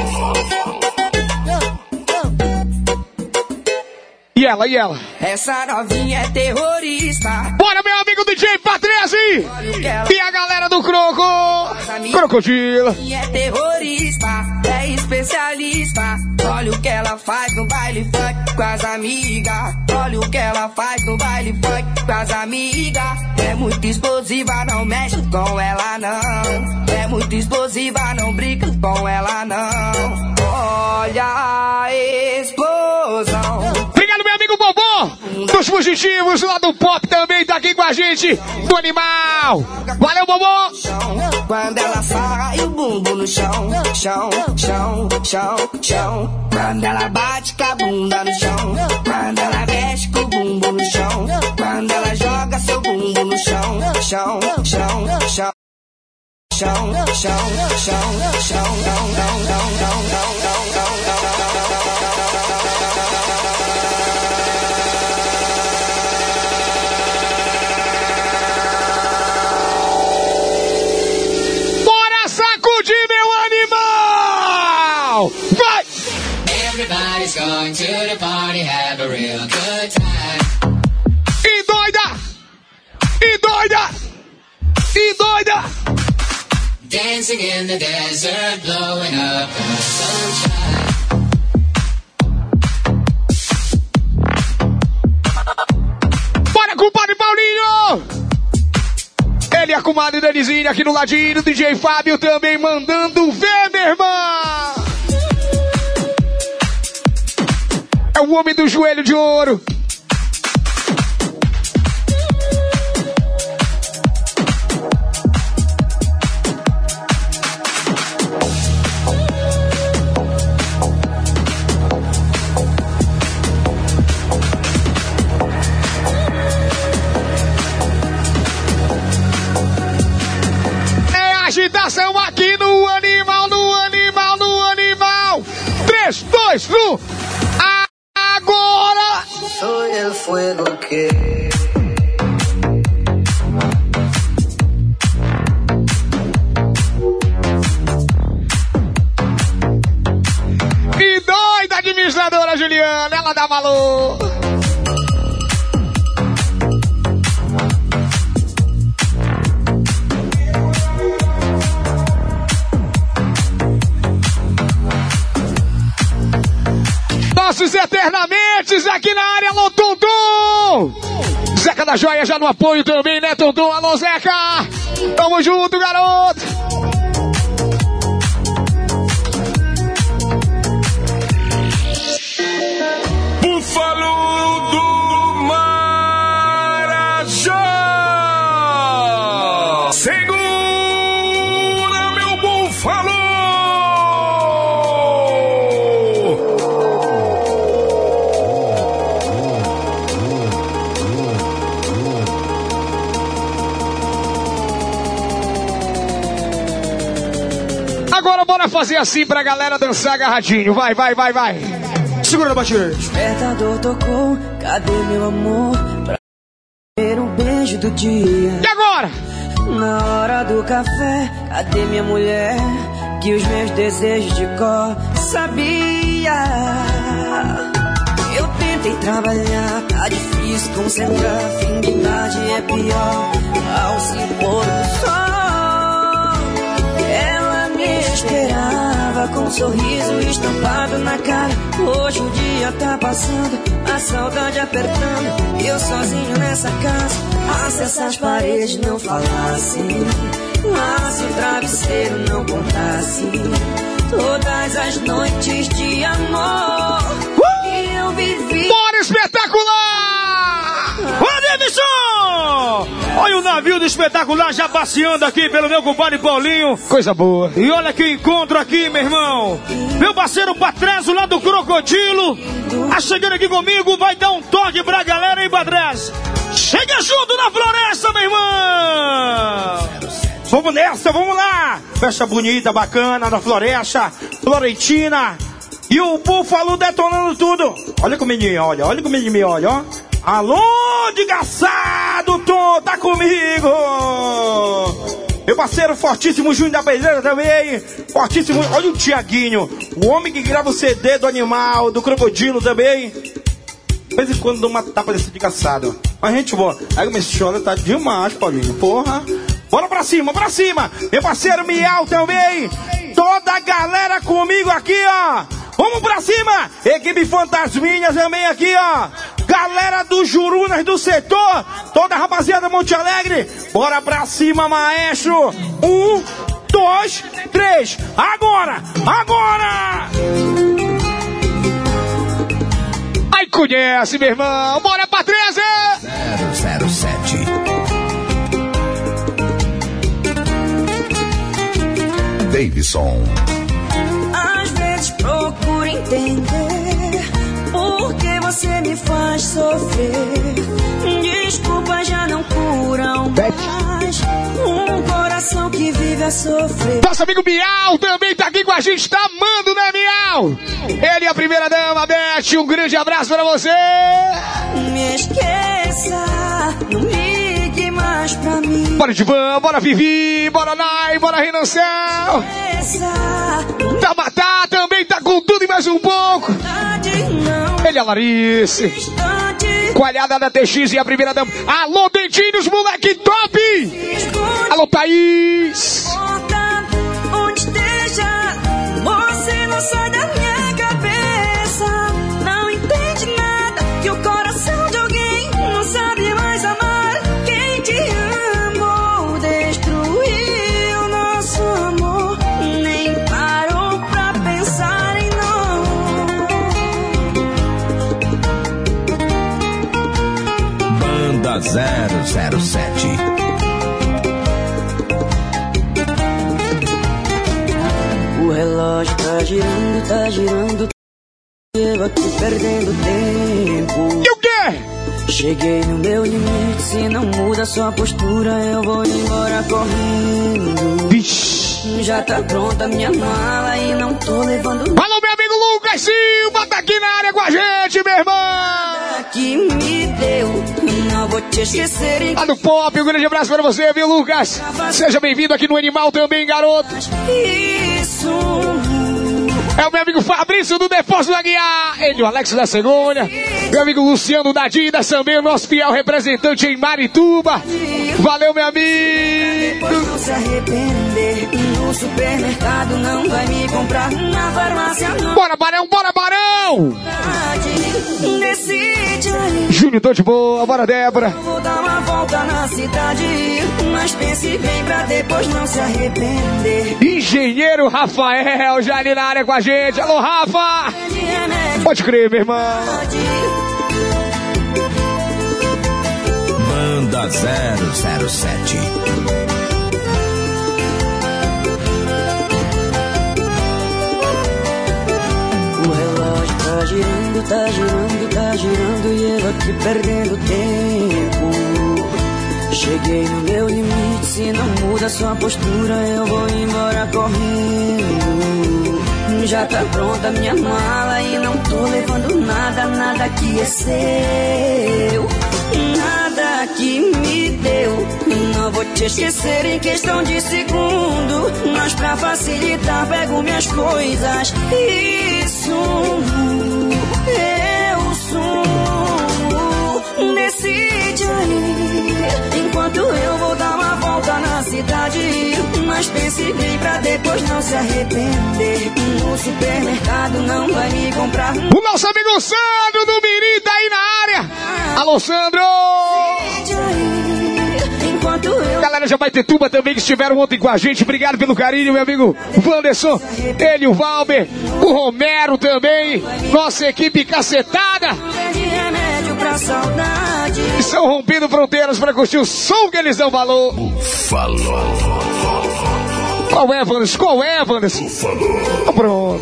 E ela, e ela? Essa novinha é terrorista. Bora, meu amigo D J Patrese! E a galera do Croco! Crocodilo! É terrorista, é especialista. Olha o que ela faz no baile funk com as amigas. Olha o que ela faz no baile funk com as amigas. É muito explosiva, não mexe com ela não. É muito explosiva, não brinca com ela não. Olha a explosão. Obrigado, meu amigo Bobô, dos fugitivos lá do Pop também tá aqui com a gente, do Animal. Valeu, Bobô. Quando ela sarra e o bumbo no chão, chão, chão, chão, chão. Quando ela bate com a bunda no chão, quando ela mexe com o bumbo no chão, quando ela joga seu bumbo no chão, chão, chão, chão. Chão, chão, chão, chão, chão, bora sacudir, meu animal! Vai! Everybody's going to the party, have a real good time. E doida! E doida! E doida! Dancing in the desert, blowing up in the sunshine. Bora, compadre Paulinho! Ele e a comadre Danizinha aqui no ladinho, D J Fábio também mandando ver, meu irmão! É o homem do joelho de ouro. Agitação aqui no animal, no animal, no animal. três, dois, um. Agora! Soy el fuego que... E doida administradora Juliana, ela dá valor. Nossos eternamente aqui na área, alô Tondom! Zeca da Joia já no apoio também, né Tondom? Alô Zeca! Tamo junto, garoto! Búfalo do Marajó! Segura, meu búfalo! Agora bora fazer assim pra galera dançar agarradinho. Vai, vai, vai, vai. Segura na batida. Despertador tocou, cadê meu amor? Pra ter um beijo do dia. E agora? Na hora do café, cadê minha mulher? Que os meus desejos de cor sabia. Eu tenho tentei trabalhar, tá difícil concentrar. Fim de tarde é pior, ao se pôr do sol. Ela me esperava com um sorriso estampado na cara. Hoje o dia tá passando, a saudade apertando, eu sozinho nessa casa. Ah, se essas paredes não falassem, ah, se o travesseiro não contasse todas as noites de amor que eu vivi. Bora, espetacular! Ô, Davidson! Olha o navio do espetacular já passeando aqui pelo meu compadre Paulinho. Coisa boa. E olha que encontro aqui, meu irmão. Meu parceiro Patrezo lá do Crocodilo tá chegando aqui comigo, vai dar um toque pra galera, hein, Patrezo? Chega junto na floresta, meu irmão! Vamos nessa, vamos lá! Festa bonita, bacana, na floresta, Florentina. E o Búfalo detonando tudo. Olha como ele olha, olha como ele me olha, ó. Alô, desgraçado, Tom, tá comigo! Meu parceiro fortíssimo, Júnior da Pedreira também. Fortíssimo, olha o Tiaguinho, o homem que grava o C D do animal, do Crocodilo também. De vez em quando dou uma tapa desse desgraçado. Mas gente boa, aí me chora, tá demais, Paulinho, porra. Bora pra cima, pra cima. Meu parceiro Miau também. Toda a galera comigo aqui, ó. Vamos pra cima. Equipe Fantasminha também aqui, ó. Galera do Jurunas do setor. Toda a rapaziada Monte Alegre. Bora pra cima, maestro. Um, dois, três. Agora, agora. Ai, conhece, meu irmão. Bora pra treze. zero zero sete. Davidson. Às vezes procuro entender por que você me faz sofrer. Desculpas já não curam mais um coração que vive a sofrer. Nosso amigo Miau também tá aqui com a gente, tá amando, né, Miau? Ele é a primeira dama, Beth, um grande abraço pra você. Me esqueça, não ligue mais pra mim. Bora Divan, bora Vivi, bora Nai, bora Rinancel. Tamatá também tá com tudo e mais um pouco. Ele é a Larice. Coalhada da T X e a primeira dama. Alô, Dentinhos, moleque top! Alô, Thaís! Onde esteja, você não sai da minha cabeça. Não entende nada, que o coração de alguém não sabe mais amar. Quem te amou destruiu nosso amor. Nem parou pra pensar em nós. Banda zero zero sete. O relógio tá girando, tá girando. Eu aqui perdendo tempo. E o quê? Cheguei no meu limite, se não muda sua postura, eu vou embora correndo. Vixe. Já tá pronta minha mala e não tô levando. Alô, meu amigo Lucas Silva, tá aqui na área com a gente, meu irmão. Que me deu, não vou te esquecer. Em... Lá do Pop, um grande abraço pra você, viu, Lucas? Seja bem-vindo aqui no Animal também, garoto. Isso. É o meu amigo Fabrício do Depósito da Guiar. Ele, o Alex da Cegonha. Meu amigo Luciano da Didas, também o nosso fiel representante em Marituba. Valeu, meu amigo. Depois não se arrepender. No supermercado não vai me comprar. Na farmácia não. Bora, Barão, bora, Barão. Decide aí. Júnior, tô de boa. Bora, Débora. Vou dar uma volta na cidade. Mas pense bem pra depois não se arrepender. Engenheiro Rafael, já ali na área com a gente. Alô, Rafa. Pode crer, meu irmão. Banda zero zero sete. O relógio tá girando, tá girando, tá girando e eu aqui perdendo tempo. Cheguei no meu limite, se não muda sua postura, eu vou embora correndo. Já tá pronta minha mala e não tô levando nada, nada que é seu. Nada que me deu, não vou te esquecer em questão de segundo. Mas pra facilitar pego minhas coisas e sumo. Eu consumo. Decide aí, enquanto eu vou dar uma volta na cidade. Mas pense bem pra depois não se arrepender. No supermercado não vai me comprar. O nosso amigo Sandro do Mirim tá aí na área. Alô, Sandro! Galera, já vai ter tuba também que estiveram ontem com a gente. Obrigado pelo carinho, meu amigo Wanderson, ele, o Valber, o Romero também. Nossa equipe cacetada. Estão rompendo fronteiras pra curtir o som que eles dão valor. Búfalo. Qual é, Wanderson? Qual é, Wanderson? Búfalo. Pronto.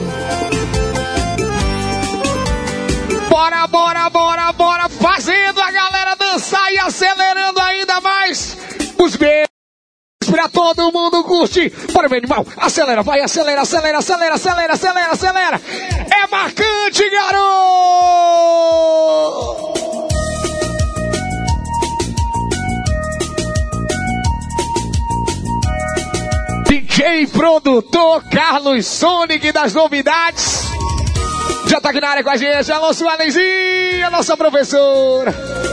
Bora, bora, bora, bora. Fazendo a galera dançar e acelerando ainda mais os beijos pra todo mundo curtir. Bora, meu animal. Acelera, vai, acelera, acelera, acelera, acelera, acelera, acelera. É marcante, garoto! D J produtor Carlos Sonic das novidades. Já tá aqui na área com a gente. Alô, Sualenzinha, nossa professora.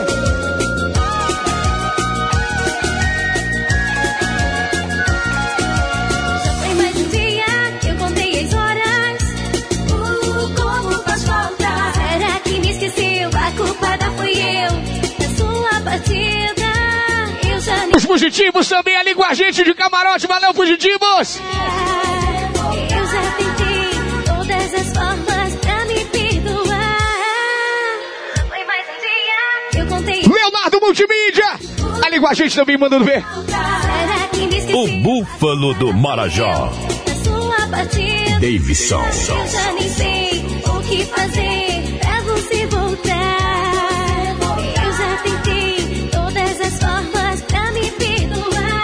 Já foi mais um dia que eu contei as horas. Uh, como faz falta. Será que me esqueceu? A culpada fui eu. Da sua partida, eu já nem... Os fugitivos também ali com a gente de camarote. Valeu, fugitivos! Eu já tentei todas as formas pra me perdoar. Foi mais um dia que eu contei. Leonardo Multimídia! Ali com a gente também, mandando ver. Será que me esqueceu? O Búfalo do Marajó. Da sua partida, Davidson. eu já nem sei o que fazer pra você voltar. Eu já tentei todas as formas pra me perdoar.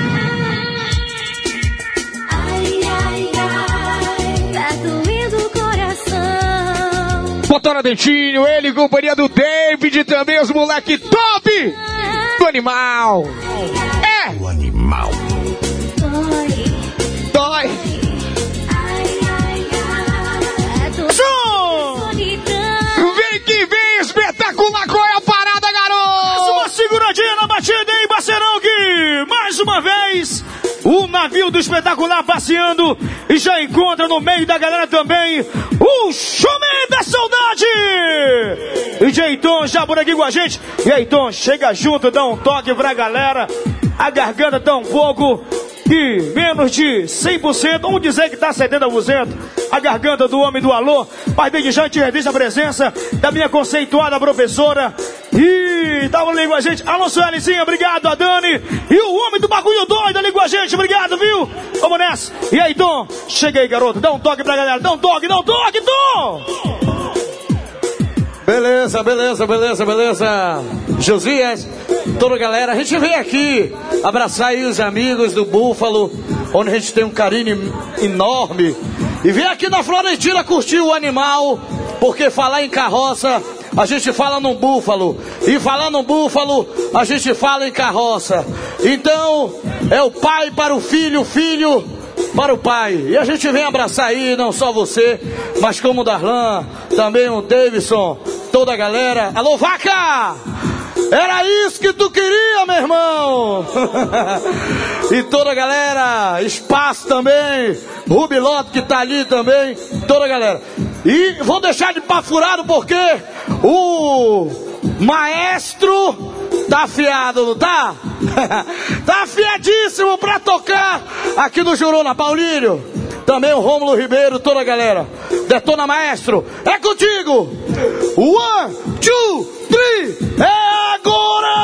Ai, ai, ai, tá doendo o coração. Motora Dentinho, ele em companhia do David também, os moleque top do animal. É! O animal. Dói. Dói. Ai, ai, ai, tô Som! solidão. Vem que vem, espetacular. Qual é a parada, Mais garoto? uma seguradinha na batida, hein, parceirão, que mais uma vez o navio do espetacular passeando e já encontra no meio da galera também o showman da saudade. D J Tom já por aqui com a gente. E aí, Tom, chega junto, dá um toque pra galera. A garganta tá um pouco de menos de cem por cento, vamos dizer que tá setenta por cento. A garganta do homem do alô. Mas desde já te registro a presença da minha conceituada professora. E tava ali com a gente. Alô, Suelizinha, obrigado, a Dani. E o homem do bagulho doido ali com a gente, obrigado, viu? Vamos nessa. E aí, Tom? Chega aí, garoto. Dá um toque pra galera. Dá um toque, dá um toque, Tom! Beleza, beleza, beleza, beleza. Josias, toda a galera, a gente vem aqui abraçar aí os amigos do Búfalo, onde a gente tem um carinho enorme. E vem aqui na Florentina curtir o animal, porque falar em carroça, a gente fala num búfalo. E falar num búfalo, a gente fala em carroça. Então, é o pai para o filho, o filho para o pai. E a gente vem abraçar aí, não só você, mas como o Darlan, também o Davidson, toda a galera. Alô, vaca! Era isso que tu queria, meu irmão! E toda a galera, espaço também, Rubiloto que tá ali também, toda a galera. E vou deixar de papo furado porque o maestro tá afiado, não tá? Tá afiadíssimo pra tocar aqui no Juruna. Paulinho, também o Rômulo Ribeiro, toda a galera. Detona, maestro, é contigo! One, two, three, é agora!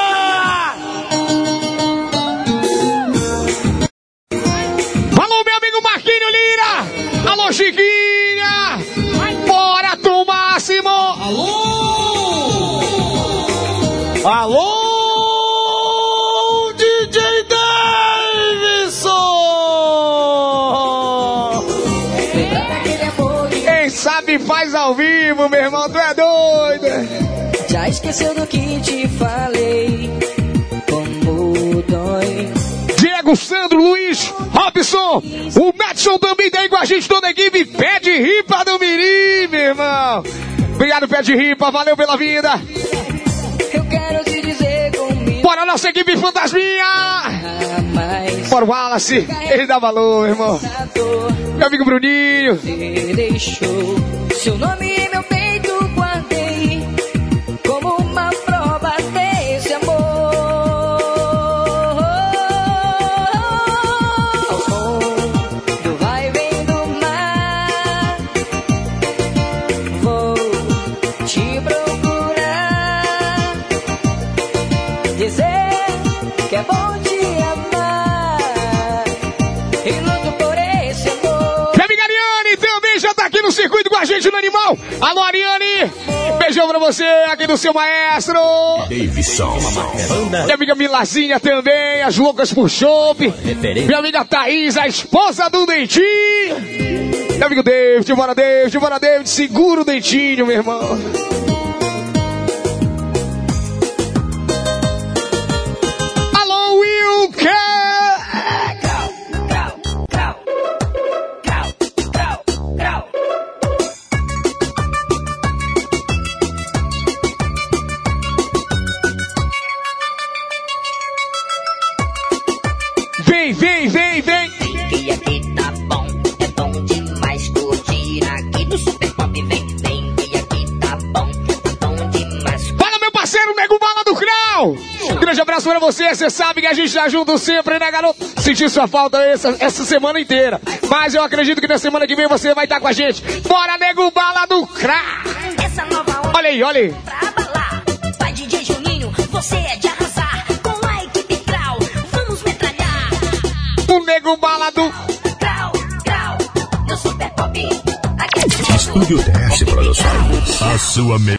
Alô, meu amigo Marquinho Lira! Alô, Chiquinha! Bora do máximo! Alô! Alô, D J Davidson! Quem sabe faz ao vivo, meu irmão, tu é doido! Já esqueceu do que te falei? Como dói. Diego, Sandro, Luiz, Robson, o Madison também tá aí com a gente, toda a equipe. Pede ripa do Mirim, meu irmão. Obrigado, Pé de Ripa. Valeu pela vida. Eu quero te dizer comigo. Bora, nossa equipe fantasminha. Bora, o Wallace. Ele dá valor, irmão. Meu amigo Bruninho. Você deixou seu nome em meu peito, guardei como uma prova desse amor. Ao som do vai e vem do mar, vou te procurar, dizer que é bom te amar e luto por esse amor. Minha amiga Ariane também já tá aqui no circuito com a gente no Animal. Alô, Ariane. Beijão pra você aqui do seu maestro. Davidson. Minha amiga Milazinha também, as loucas por chope. Minha amiga Thaís, a esposa do Dentinho. Meu amigo David, bora David, bora David. Segura o Dentinho, meu irmão. Alô, Wilker. Vem, vem, vem, vem. Que aqui tá bom, é bom demais curtir aqui do Super Pop. Vem, vem, que aqui tá bom, é bom demais. Fala, meu parceiro Nego Bala do Crau. Um grande abraço pra você. Você sabe que a gente tá junto sempre, né, garoto? Senti sua falta essa, essa semana inteira. Mas eu acredito que na semana que vem você vai estar com a gente. Bora, Nego Bala do Crau. Essa nova onda Olha aí, olha aí. pra abalar. Vai, D J Juninho, você é de arrasar. Com a equipe Crau, vamos metralhar. O Nego Bala do Crau, Crau, no Super Pop. Estúdio Teste Produções. A sua melhor